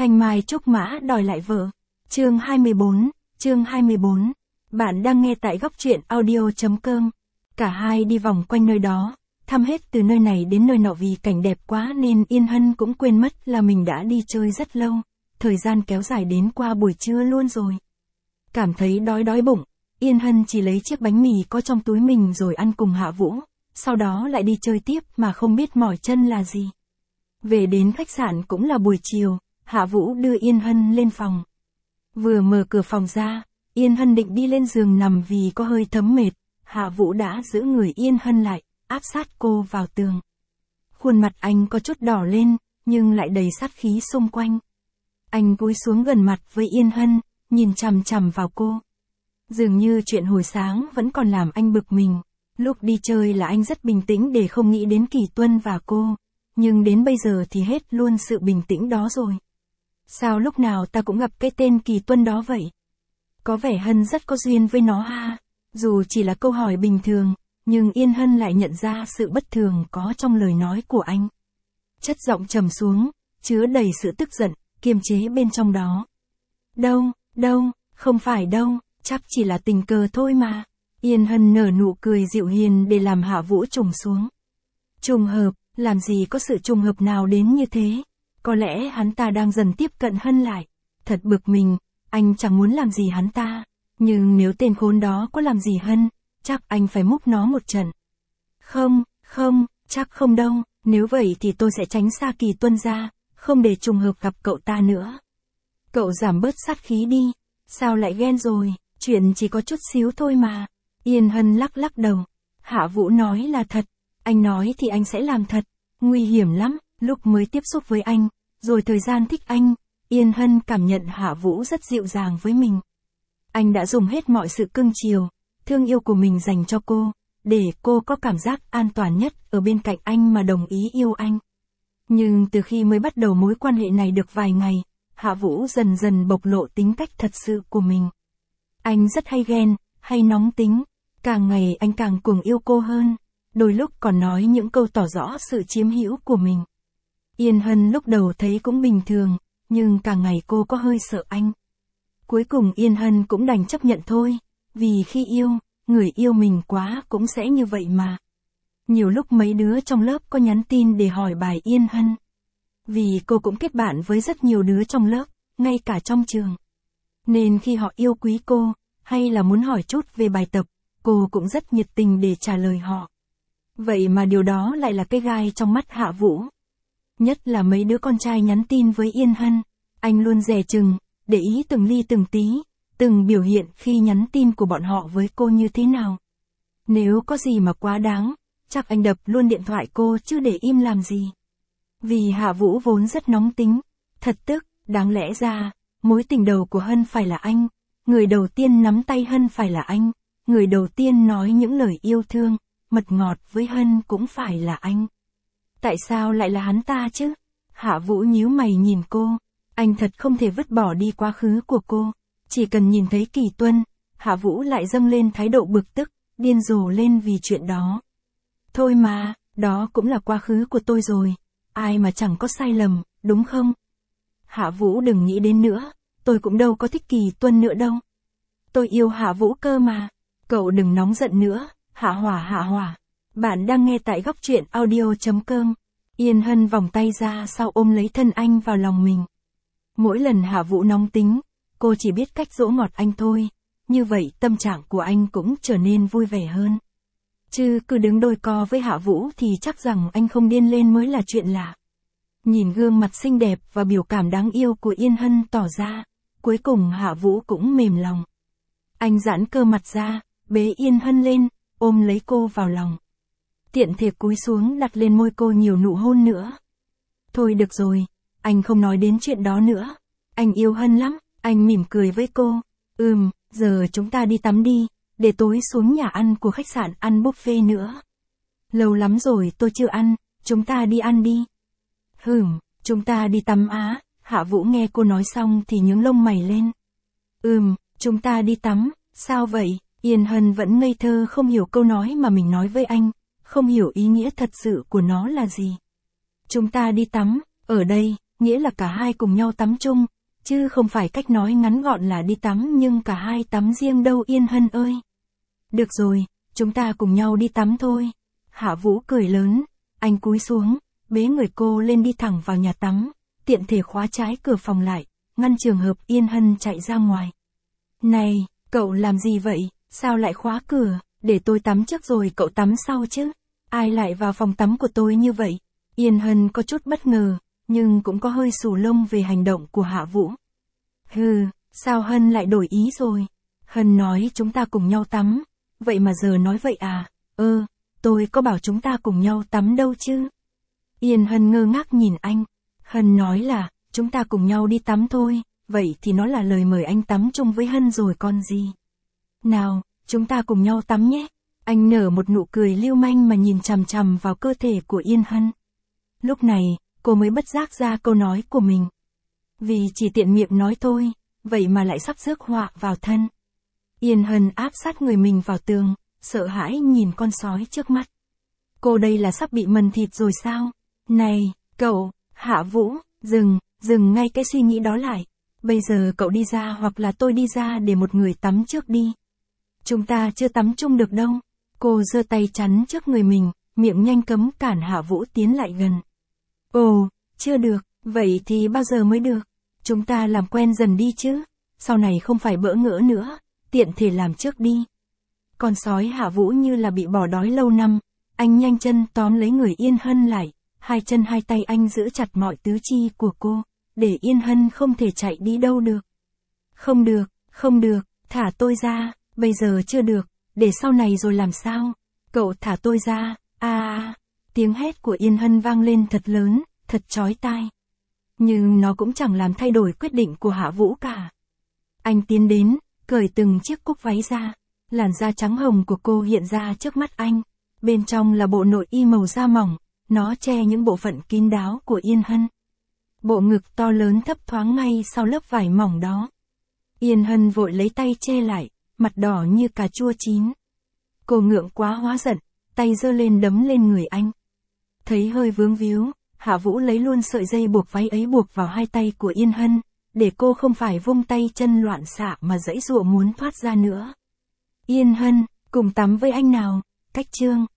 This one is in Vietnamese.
Thanh Mai trúc mã đòi lại vợ. Chương 24. Bạn đang nghe tại góc truyện audio.com. Cả hai đi vòng quanh nơi đó, thăm hết từ nơi này đến nơi nọ vì cảnh đẹp quá nên Yên Hân cũng quên mất là mình đã đi chơi rất lâu, thời gian kéo dài đến qua buổi trưa luôn rồi. Cảm thấy đói bụng, Yên Hân chỉ lấy chiếc bánh mì có trong túi mình rồi ăn cùng Hạ Vũ, sau đó lại đi chơi tiếp mà không biết mỏi chân là gì. Về đến khách sạn cũng là buổi chiều, Hạ Vũ đưa Yên Hân lên phòng. Vừa mở cửa phòng ra, Yên Hân định đi lên giường nằm vì có hơi thấm mệt, Hạ Vũ đã giữ người Yên Hân lại, áp sát cô vào tường. Khuôn mặt anh có chút đỏ lên, nhưng lại đầy sát khí xung quanh. Anh cúi xuống gần mặt với Yên Hân, nhìn chằm chằm vào cô. Dường như chuyện hồi sáng vẫn còn làm anh bực mình. Lúc đi chơi là anh rất bình tĩnh để không nghĩ đến Kỳ Tuân và cô, nhưng đến bây giờ thì hết luôn sự bình tĩnh đó rồi. Sao lúc nào ta cũng gặp cái tên Kỳ Tuân đó vậy? Có vẻ Hân rất có duyên với nó ha. Dù chỉ là câu hỏi bình thường, nhưng Yên Hân lại nhận ra sự bất thường có trong lời nói của anh. Chất giọng trầm xuống, chứa đầy sự tức giận, kiềm chế bên trong đó. Đâu, không phải đâu, chắc chỉ là tình cờ thôi mà. Yên Hân nở nụ cười dịu hiền để làm Hạ Vũ trùng xuống. Trùng hợp, làm gì có sự trùng hợp nào đến như thế? Có lẽ hắn ta đang dần tiếp cận Hân lại. Thật bực mình, anh chẳng muốn làm gì hắn ta. Nhưng nếu tên khốn đó có làm gì Hân, chắc anh phải múc nó một trận. Không, chắc không đâu, nếu vậy thì tôi sẽ tránh xa Kỳ Tuân ra, không để trùng hợp gặp cậu ta nữa. Cậu giảm bớt sát khí đi, sao lại ghen rồi, chuyện chỉ có chút xíu thôi mà. Yên Hân lắc đầu. Hạ Vũ nói là thật, anh nói thì anh sẽ làm thật, nguy hiểm lắm, lúc mới tiếp xúc với anh, rồi thời gian thích anh, Yên Hân cảm nhận Hạ Vũ rất dịu dàng với mình. Anh đã dùng hết mọi sự cưng chiều, thương yêu của mình dành cho cô, để cô có cảm giác an toàn nhất ở bên cạnh anh mà đồng ý yêu anh. Nhưng từ khi mới bắt đầu mối quan hệ này được vài ngày, Hạ Vũ dần dần bộc lộ tính cách thật sự của mình. Anh rất hay ghen, hay nóng tính, càng ngày anh càng cuồng yêu cô hơn, đôi lúc còn nói những câu tỏ rõ sự chiếm hữu của mình. Yên Hân lúc đầu thấy cũng bình thường, nhưng càng ngày cô có hơi sợ anh. Cuối cùng Yên Hân cũng đành chấp nhận thôi, vì khi yêu, người yêu mình quá cũng sẽ như vậy mà. Nhiều lúc mấy đứa trong lớp có nhắn tin để hỏi bài Yên Hân. Vì cô cũng kết bạn với rất nhiều đứa trong lớp, ngay cả trong trường. Nên khi họ yêu quý cô, hay là muốn hỏi chút về bài tập, cô cũng rất nhiệt tình để trả lời họ. Vậy mà điều đó lại là cái gai trong mắt Hạ Vũ. Nhất là mấy đứa con trai nhắn tin với Yên Hân, anh luôn dè chừng, để ý từng ly từng tí, từng biểu hiện khi nhắn tin của bọn họ với cô như thế nào. Nếu có gì mà quá đáng, chắc anh đập luôn điện thoại cô chứ để im làm gì. Vì Hạ Vũ vốn rất nóng tính, thật tức, đáng lẽ ra, mối tình đầu của Hân phải là anh, người đầu tiên nắm tay Hân phải là anh, người đầu tiên nói những lời yêu thương, mật ngọt với Hân cũng phải là anh. Tại sao lại là hắn ta chứ? Hạ Vũ nhíu mày nhìn cô, anh thật không thể vứt bỏ đi quá khứ của cô, chỉ cần nhìn thấy Kỳ Tuân, Hạ Vũ lại dâng lên thái độ bực tức, điên rồ lên vì chuyện đó. Thôi mà, đó cũng là quá khứ của tôi rồi, ai mà chẳng có sai lầm, đúng không? Hạ Vũ đừng nghĩ đến nữa, tôi cũng đâu có thích Kỳ Tuân nữa đâu. Tôi yêu Hạ Vũ cơ mà, cậu đừng nóng giận nữa, hạ hỏa. Bạn đang nghe tại góc truyện audio.com. Yên Hân vòng tay ra sau ôm lấy thân anh vào lòng mình. Mỗi lần Hạ Vũ nóng tính, cô chỉ biết cách dỗ ngọt anh thôi, như vậy tâm trạng của anh cũng trở nên vui vẻ hơn. Chứ cứ đứng đôi co với Hạ Vũ thì chắc rằng anh không điên lên mới là chuyện lạ. Nhìn gương mặt xinh đẹp và biểu cảm đáng yêu của Yên Hân tỏ ra, cuối cùng Hạ Vũ cũng mềm lòng. Anh giãn cơ mặt ra, bế Yên Hân lên, ôm lấy cô vào lòng. Tiện thể cúi xuống đặt lên môi cô nhiều nụ hôn nữa. Thôi được rồi, anh không nói đến chuyện đó nữa. Anh yêu Hân lắm, anh mỉm cười với cô. Giờ chúng ta đi tắm đi, để tối xuống nhà ăn của khách sạn ăn buffet nữa. Lâu lắm rồi tôi chưa ăn, chúng ta đi ăn đi. Chúng ta đi tắm á. Hạ Vũ nghe cô nói xong thì nhướng lông mày lên. Chúng ta đi tắm, sao vậy? Yên Hân vẫn ngây thơ không hiểu câu nói mà mình nói với anh, không hiểu ý nghĩa thật sự của nó là gì. Chúng ta đi tắm, ở đây, nghĩa là cả hai cùng nhau tắm chung, chứ không phải cách nói ngắn gọn là đi tắm nhưng cả hai tắm riêng đâu Yên Hân ơi. Được rồi, chúng ta cùng nhau đi tắm thôi. Hạ Vũ cười lớn, anh cúi xuống, bế người cô lên đi thẳng vào nhà tắm, tiện thể khóa trái cửa phòng lại, ngăn trường hợp Yên Hân chạy ra ngoài. Này, cậu làm gì vậy, sao lại khóa cửa, để tôi tắm trước rồi cậu tắm sau chứ, ai lại vào phòng tắm của tôi như vậy? Yên Hân có chút bất ngờ, nhưng cũng có hơi xù lông về hành động của Hạ Vũ. Hừ, sao Hân lại đổi ý rồi? Hân nói chúng ta cùng nhau tắm, vậy mà giờ nói vậy à? Tôi có bảo chúng ta cùng nhau tắm đâu chứ? Yên Hân ngơ ngác nhìn anh. Hân nói là, chúng ta cùng nhau đi tắm thôi, vậy thì nó là lời mời anh tắm chung với Hân rồi còn gì. Nào, chúng ta cùng nhau tắm nhé. Anh nở một nụ cười lưu manh mà nhìn chằm chằm vào cơ thể của Yên Hân. Lúc này, cô mới bất giác ra câu nói của mình. Vì chỉ tiện miệng nói thôi, vậy mà lại sắp rước họa vào thân. Yên Hân áp sát người mình vào tường, sợ hãi nhìn con sói trước mắt. Cô đây là sắp bị mần thịt rồi sao? Này, cậu, Hạ Vũ, dừng ngay cái suy nghĩ đó lại. Bây giờ cậu đi ra hoặc là tôi đi ra để một người tắm trước đi. Chúng ta chưa tắm chung được đâu. Cô giơ tay chắn trước người mình, miệng nhanh cấm cản Hạ Vũ tiến lại gần. Ồ, chưa được, vậy thì bao giờ mới được? Chúng ta làm quen dần đi chứ, sau này không phải bỡ ngỡ nữa, tiện thể làm trước đi. Con sói Hạ Vũ như là bị bỏ đói lâu năm, anh nhanh chân tóm lấy người Yên Hân lại, hai chân hai tay anh giữ chặt mọi tứ chi của cô, để Yên Hân không thể chạy đi đâu được. Không được, thả tôi ra, bây giờ chưa được, để sau này rồi làm sao? Cậu thả tôi ra, tiếng hét của Yên Hân vang lên thật lớn, thật chói tai. Nhưng nó cũng chẳng làm thay đổi quyết định của Hạ Vũ cả. Anh tiến đến, cởi từng chiếc cúc váy ra, làn da trắng hồng của cô hiện ra trước mắt anh, bên trong là bộ nội y màu da mỏng, nó che những bộ phận kín đáo của Yên Hân. Bộ ngực to lớn thấp thoáng ngay sau lớp vải mỏng đó. Yên Hân vội lấy tay che lại, mặt đỏ như cà chua chín. Cô ngượng quá hóa giận, tay giơ lên đấm lên người anh. Thấy hơi vướng víu, Hạ Vũ lấy luôn sợi dây buộc váy ấy buộc vào hai tay của Yên Hân, để cô không phải vung tay chân loạn xạ mà giãy giụa muốn thoát ra nữa. Yên Hân, cùng tắm với anh nào, cách chương.